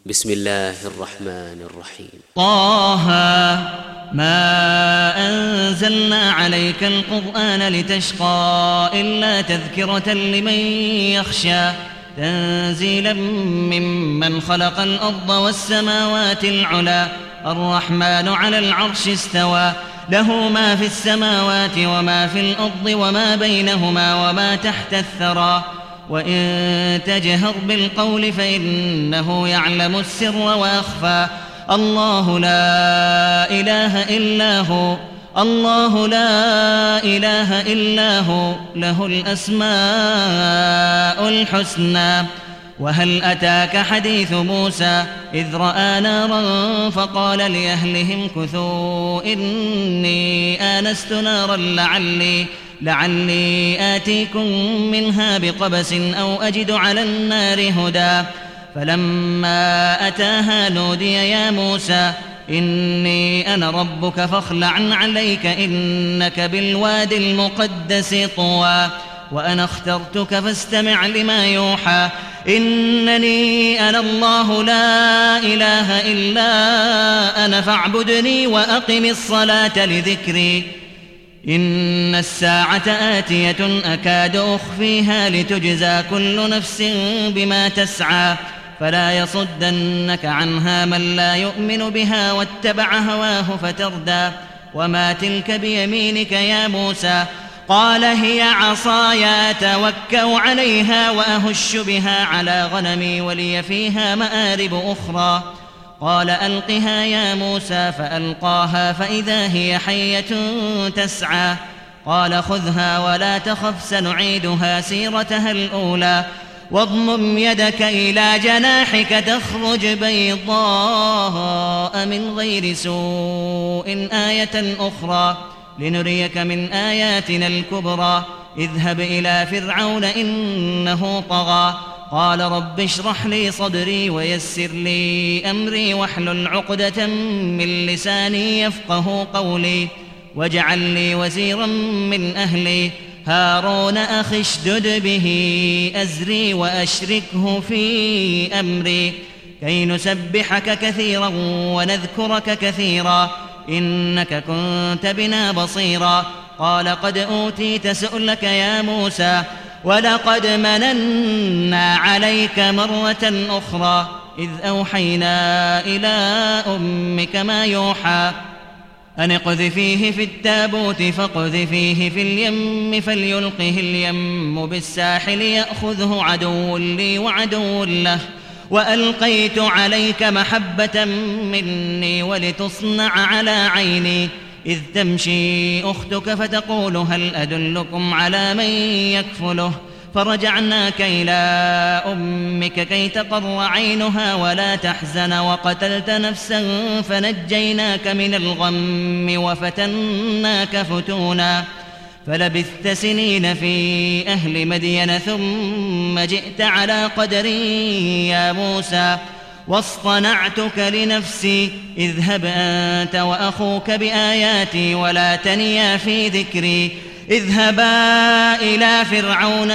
بسم الله الرحمن الرحيم. طه ما أنزلنا عليك القرآن لتشقى إلا تذكرة لمن يخشى تنزيلا ممن خلق الأرض والسماوات العلى الرحمن على العرش استوى له ما في السماوات وما في الأرض وما بينهما وما تحت الثرى وإن تجهر بالقول فإنه يعلم السر وأخفى الله لا إله إلا هو له الأسماء الحسنى وهل أتاك حديث موسى إذ رأى نارا فقال لأهلهم كثوا إني آنست نارا لعلي آتيكم منها بقبس أو أجد على النار هدى فلما أتاها نودي يا موسى إني أنا ربك فاخلع عليك إنك بالوادي المقدس طوى وأنا اخترتك فاستمع لما يوحى إنني أنا الله لا إله إلا أنا فاعبدني وأقم الصلاة لذكري إن الساعة آتية أكاد أخفيها لتجزى كل نفس بما تسعى فلا يصدنك عنها من لا يؤمن بها واتبع هواه فتردى وما تلك بيمينك يا موسى قال هي عصاي أتوكأ عليها وأهش بها على غنمي ولي فيها مآرب أخرى قال ألقها يا موسى فألقاها فإذا هي حية تسعى قال خذها ولا تخف سنعيدها سيرتها الأولى واضمم يدك إلى جناحك تخرج بيضاء من غير سوء آية أخرى لنريك من آياتنا الكبرى اذهب إلى فرعون إنه طغى قال رب اشرح لي صدري ويسر لي أمري واحلل عقدة من لساني يفقه قولي واجعل لي وزيرا من أهلي هارون أخي اشدد به أزري وأشركه في أمري كي نسبحك كثيرا ونذكرك كثيرا إنك كنت بنا بصيرا قال قد أوتيت سؤلك يا موسى ولقد مننا عليك مرة أخرى إذ أوحينا إلى أمك ما يوحى أن اقذفيه في التابوت فاقذفيه في اليم فليلقه اليم بالساحل يأخذه عدو لي وعدو له وألقيت عليك محبة مني ولتصنع على عيني إذ تمشي أختك فتقول هل أدلكم على من يكفله فرجعناك إلى أمك كي تقر عينها ولا تحزن وقتلت نفسا فنجيناك من الغم وفتناك فتونا فلبثت سنين في أهل مدين ثم جئت على قدري يا موسى واصطنعتك لنفسي اذهب أنت وأخوك بآياتي ولا تنيا في ذكري اذهبا إلى فرعون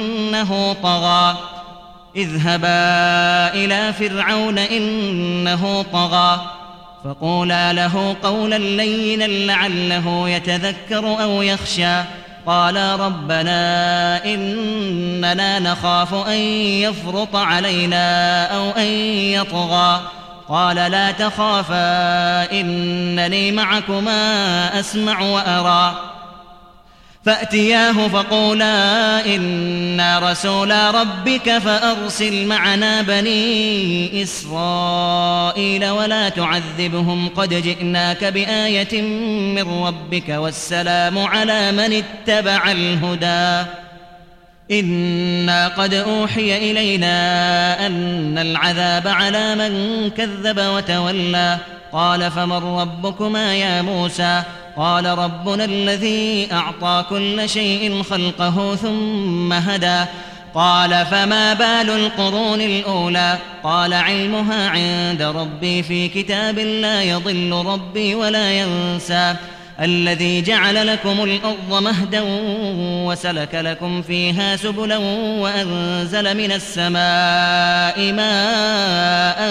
إنه طغى فقولا له قولا لينا لعله يتذكر أو يخشى قالا ربنا إننا نخاف أن يفرط علينا أو أن يطغى قال لا تخافا إنني معكما أسمع وأرى فأتياه فقولا إنا رسولا ربك فأرسل معنا بني إسرائيل ولا تعذبهم قد جئناك بآية من ربك والسلام على من اتبع الهدى إنا قد أوحي إلينا أن العذاب على من كذب وتولى قال فمن ربكما يا موسى قال ربنا الذي أعطى كل شيء خلقه ثم هدى قال فما بال القرون الأولى قال علمها عند ربي في كتاب لا يضل ربي ولا ينسى الذي جعل لكم الأرض مهدا وسلك لكم فيها سبلا وأنزل من السماء ماء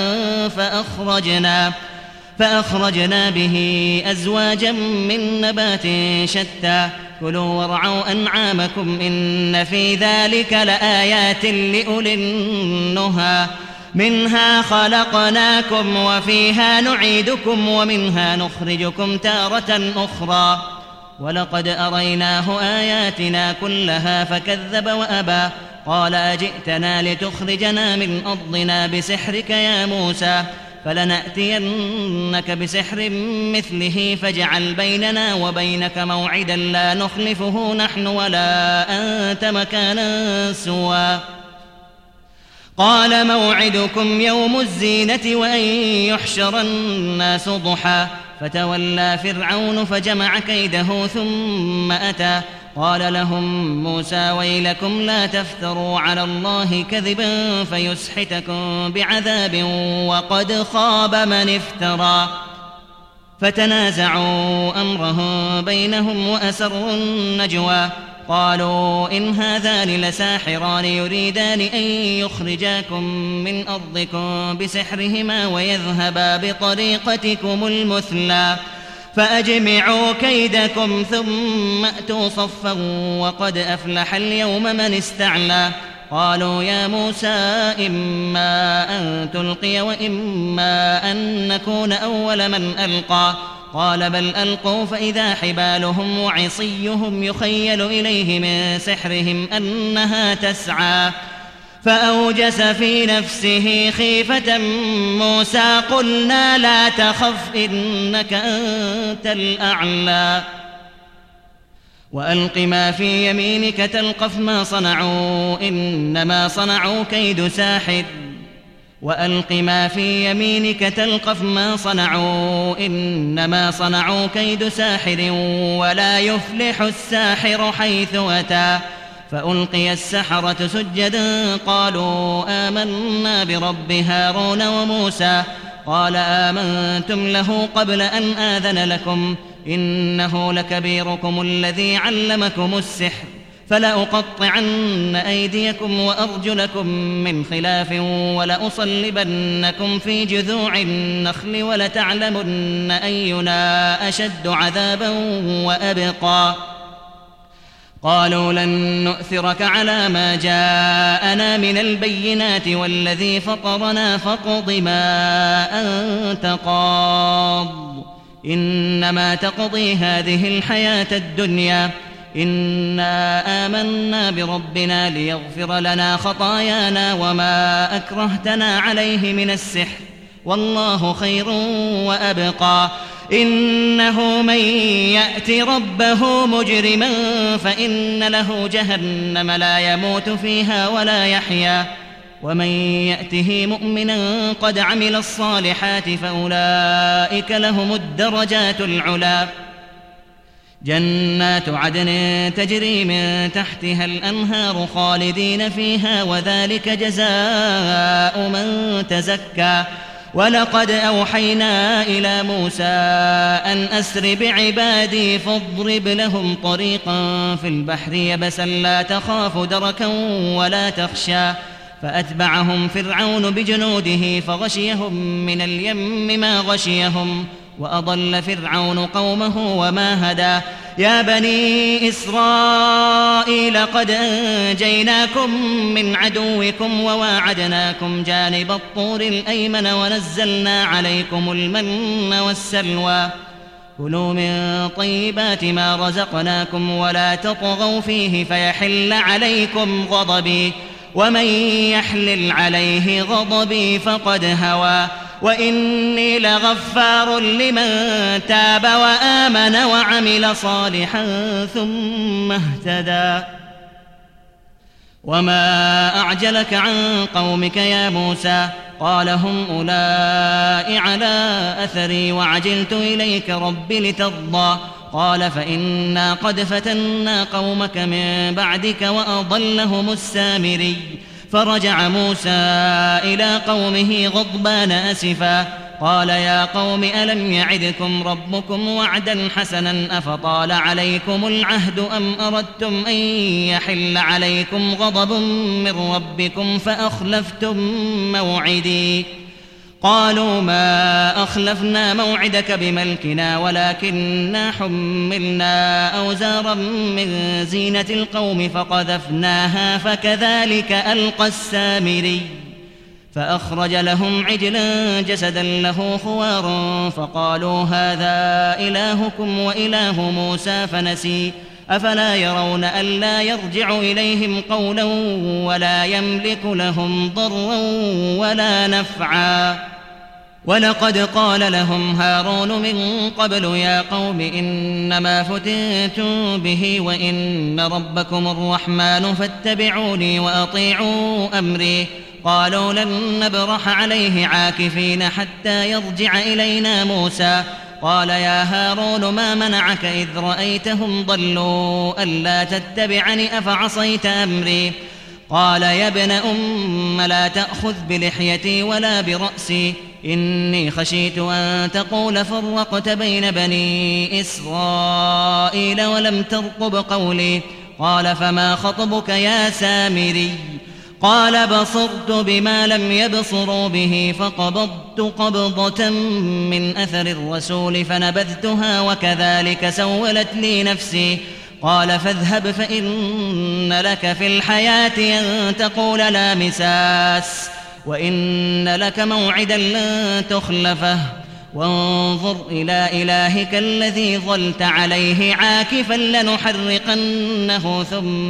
فأخرجنا به أزواجا من نبات شتى كلوا وارعوا أنعامكم إن في ذلك لآيات لأولي النهى منها خلقناكم وفيها نعيدكم ومنها نخرجكم تارة أخرى ولقد أريناه آياتنا كلها فكذب وأبى قال أجئتنا لتخرجنا من أرضنا بسحرك يا موسى فلنأتينك بسحر مثله فاجعل بيننا وبينك موعدا لا نخلفه نحن ولا أنت مكانا سوى قال موعدكم يوم الزينة وأن يحشر الناس ضحى فتولى فرعون فجمع كيده ثم أتى قال لهم موسى ويلكم لا تفتروا على الله كذبا فيسحتكم بعذاب وقد خاب من افترى فتنازعوا أمرهم بينهم وأسروا النجوى قالوا إن هذان لساحران يريدان أن يخرجاكم من أرضكم بسحرهما ويذهبا بطريقتكم المثلى فأجمعوا كيدكم ثم أتوا صفا وقد أفلح اليوم من استعلى قالوا يا موسى إما أن تلقي وإما أن نكون أول من ألقى قال بل ألقوا فإذا حبالهم وعصيهم يخيل إليه من سحرهم أنها تسعى فأوجس في نفسه خيفة موسى قلنا لا تخف إنك أنت الأعلى وألق ما في يمينك تلقف ما صنعوا إنما صنعوا كيد ساحر وألق ما في يمينك تلقف ما صنعوا إنما صنعوا كيد ساحر ولا يفلح الساحر حيث أتى فألقي السحرة سجدا قالوا آمنا برب هارون وموسى قال آمنتم له قبل أن آذن لكم إنه لكبيركم الذي علمكم السحر فلأقطعن أيديكم وأرجلكم من خلاف ولأصلبنكم في جذوع النخل ولتعلمن أينا أشد عذابا وأبقى قالوا لن نؤثرك على ما جاءنا من البينات والذي فطرنا فاقض ما أنت قاض إنما تقضي هذه الحياة الدنيا إنا آمنا بربنا ليغفر لنا خطايانا وما أكرهتنا عليه من السحر والله خير وأبقى إنه من يأت ربه مجرما فإن له جهنم لا يموت فيها ولا يحيا ومن يأته مؤمنا قد عمل الصالحات فأولئك لهم الدرجات العلى جنات عدن تجري من تحتها الأنهار خالدين فيها وذلك جزاء من تزكى ولقد أوحينا إلى موسى أن أسر بعبادي فاضرب لهم طريقا في البحر يبسا لا تخاف دركا ولا تخشى فأتبعهم فرعون بجنوده فغشيهم من اليم ما غشيهم وأضل فرعون قومه وما هدى يا بني إسرائيل قد أنجيناكم من عدوكم وواعدناكم جانب الطور الأيمن ونزلنا عليكم المن والسلوى كلوا من طيبات ما رزقناكم ولا تطغوا فيه فيحل عليكم غضبي ومن يحلل عليه غضبي فقد هوى وإني لغفار لمن تاب وآمن وعمل صالحا ثم اهتدى وما أعجلك عن قومك يا موسى قال هم أولئك على أثري وعجلت إليك رب لترضى قال فإنا قد فتنا قومك من بعدك وأضلهم السامري فرجع موسى إلى قومه غضبان أسفا قال يا قوم ألم يعدكم ربكم وعدا حسنا أفطال عليكم العهد أم أردتم أن يحل عليكم غضب من ربكم فأخلفتم موعدي قالوا ما أخلفنا موعدك بملكنا ولكننا حملنا أوزارا من زينة القوم فقذفناها فكذلك ألقى السامري فأخرج لهم عجلا جسدا له خوار فقالوا هذا إلهكم وإله موسى فنسي أفلا يرون ألا يرجع إليهم قولا ولا يملك لهم ضرا ولا نفعا ولقد قال لهم هارون من قبل يا قوم إنما فتنتم به وإن ربكم الرحمن فاتبعوني وأطيعوا أمري قالوا لن نبرح عليه عاكفين حتى يرجع إلينا موسى قال يا هارون ما منعك إذ رأيتهم ضلوا ألا تتبعني أفعصيت أمري قال يا ابن أم لا تأخذ بلحيتي ولا برأسي إني خشيت أن تقول فرقت بين بني إسرائيل ولم ترقب قولي قال فما خطبك يا سامري قال بصرت بما لم يبصروا به فقبضت قبضة من أثر الرسول فنبذتها وكذلك سولت لي نفسي قال فاذهب فإن لك في الحياة أن تقول لا مساس وإن لك موعدا لن تخلفه وانظر إلى إلهك الذي ظلت عليه عاكفا لنحرقنه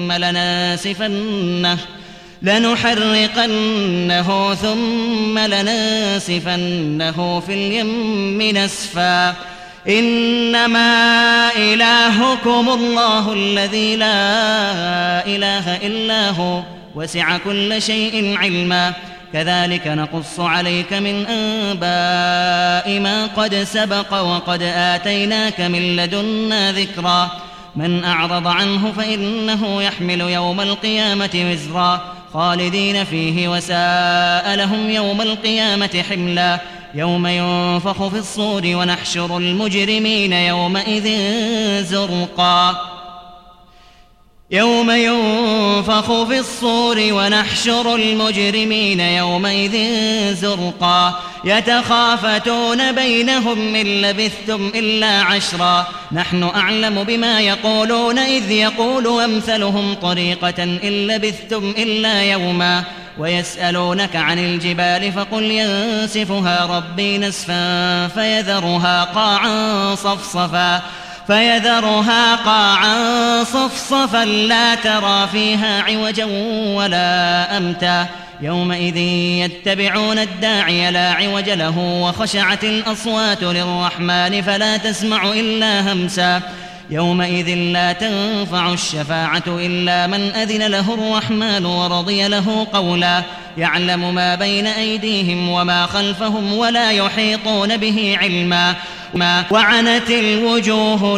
ثم لننسفنه في اليم نسفا إنما إلهكم الله الذي لا إله إلا هو وسع كل شيء علما كذلك نقص عليك من أنباء ما قد سبق وقد آتيناك من لدنا ذكرا من أعرض عنه فإنه يحمل يوم القيامة وزرا خالدين فيه وساء لهم يوم القيامة حملا يوم ينفخ في الصور ونحشر المجرمين يومئذ زرقا يتخافتون بينهم إن لبثتم إلا عشرا نحن أعلم بما يقولون إذ يقول أمثلهم طريقة إن لبثتم إلا يوما ويسألونك عن الجبال فقل ينسفها ربي نسفا فيذرها قاعا صفصفا لا ترى فيها عوجا ولا أمتا يومئذ يتبعون الداعي لا عوج له وخشعت الأصوات للرحمن فلا تسمع إلا همسا يومئذ لا تنفع الشفاعة إلا من أذن له الرحمن ورضي له قولا يعلم ما بين أيديهم وما خلفهم ولا يحيطون به علما وعنت الوجوه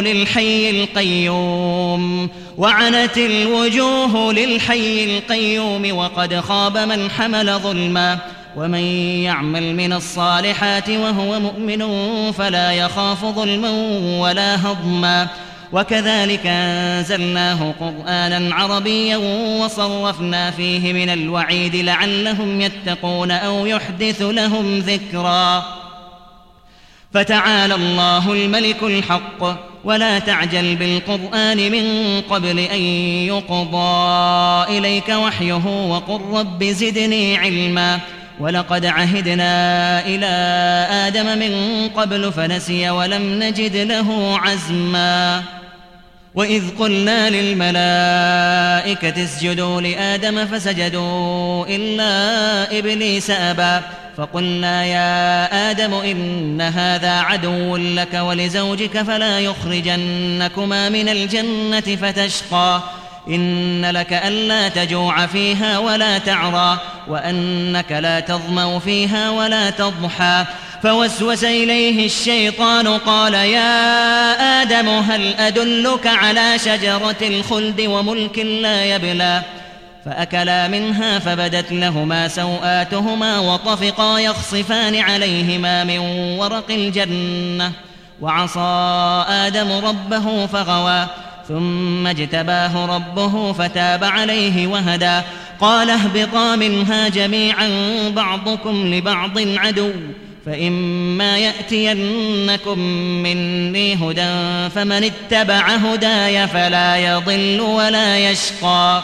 للحي القيوم وقد خاب من حمل ظلما ومن يعمل من الصالحات وهو مؤمن فلا يخاف ظلما ولا هضما وكذلك أنزلناه قرآنا عربيا وصرفنا فيه من الوعيد لعلهم يتقون أو يحدث لهم ذكرا فتعالى الله الملك الحق ولا تعجل بالقرآن من قبل أن يقضى إليك وحيه وقل رب زدني علما ولقد عهدنا إلى آدم من قبل فنسي ولم نجد له عزما وإذ قلنا للملائكة اسجدوا لآدم فسجدوا إلا إبليس أبى فقلنا يا آدم إن هذا عدو لك ولزوجك فلا يخرجنكما من الجنة فتشقى إن لك ألا تجوع فيها ولا تعرى وأنك لا تظمأ فيها ولا تضحى فوسوس إليه الشيطان قال يا آدم هل أدلك على شجرة الخلد وملك لا يبلى فأكلا منها فبدت لهما سوآتهما وطفقا يخصفان عليهما من ورق الجنة وعصى آدم ربه فغوى ثم اجتباه ربه فتاب عليه وهدى قال اهبطا منها جميعا بعضكم لبعض عدو فإما يأتينكم مني هدى فمن اتبع هداي فلا يضل ولا يشقى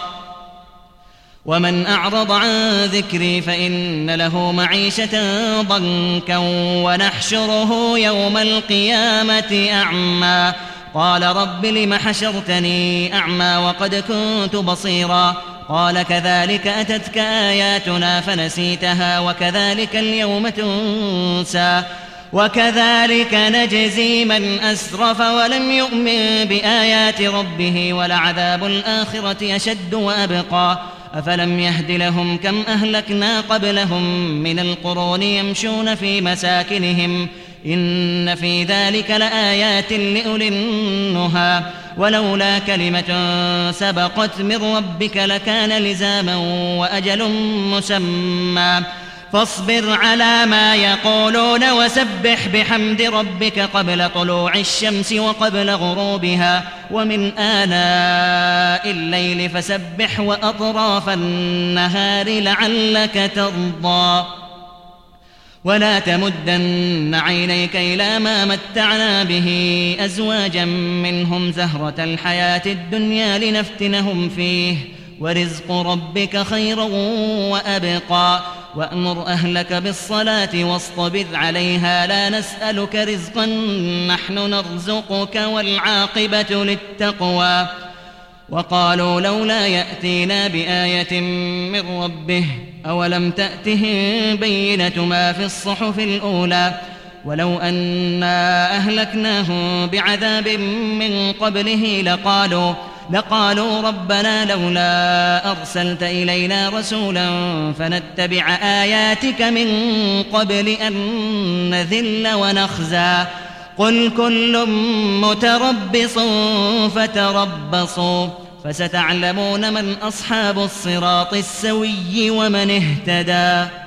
ومن أعرض عن ذكري فإن له معيشة ضنكا ونحشره يوم القيامة أعمى قال رب لم حشرتني أعمى وقد كنت بصيرا قال كذلك أتتك آياتنا فنسيتها وكذلك اليوم تنسى وكذلك نجزي من أسرف ولم يؤمن بآيات ربه ولعذاب الآخرة أشد وأبقى أفلم يهد لهم كم أهلكنا قبلهم من القرون يمشون في مساكنهم إن في ذلك لآيات لأولي النهى ولولا كلمة سبقت من ربك لكان لزاما وأجل مسمى فاصبر على ما يقولون وسبح بحمد ربك قبل طلوع الشمس وقبل غروبها ومن آناء الليل فسبح وأطراف النهار لعلك ترضى ولا تمدن عينيك إلى ما متعنا به أزواجا منهم زهرة الحياة الدنيا لنفتنهم فيه ورزق ربك خير وأبقى وأمر أهلك بالصلاة واصطبر عليها لا نسألك رزقا نحن نرزقك والعاقبة للتقوى وقالوا لولا يأتينا بآية من ربه أولم تأتهم بينة ما في الصحف الأولى ولو أنا أهلكناهم بعذاب من قبله لقالوا ربنا لولا أرسلت إلينا رسولا فنتبع آياتك من قبل أن نذل ونخزى قل كل متربص فتربصوا فستعلمون من أصحاب الصراط السوي ومن اهتدى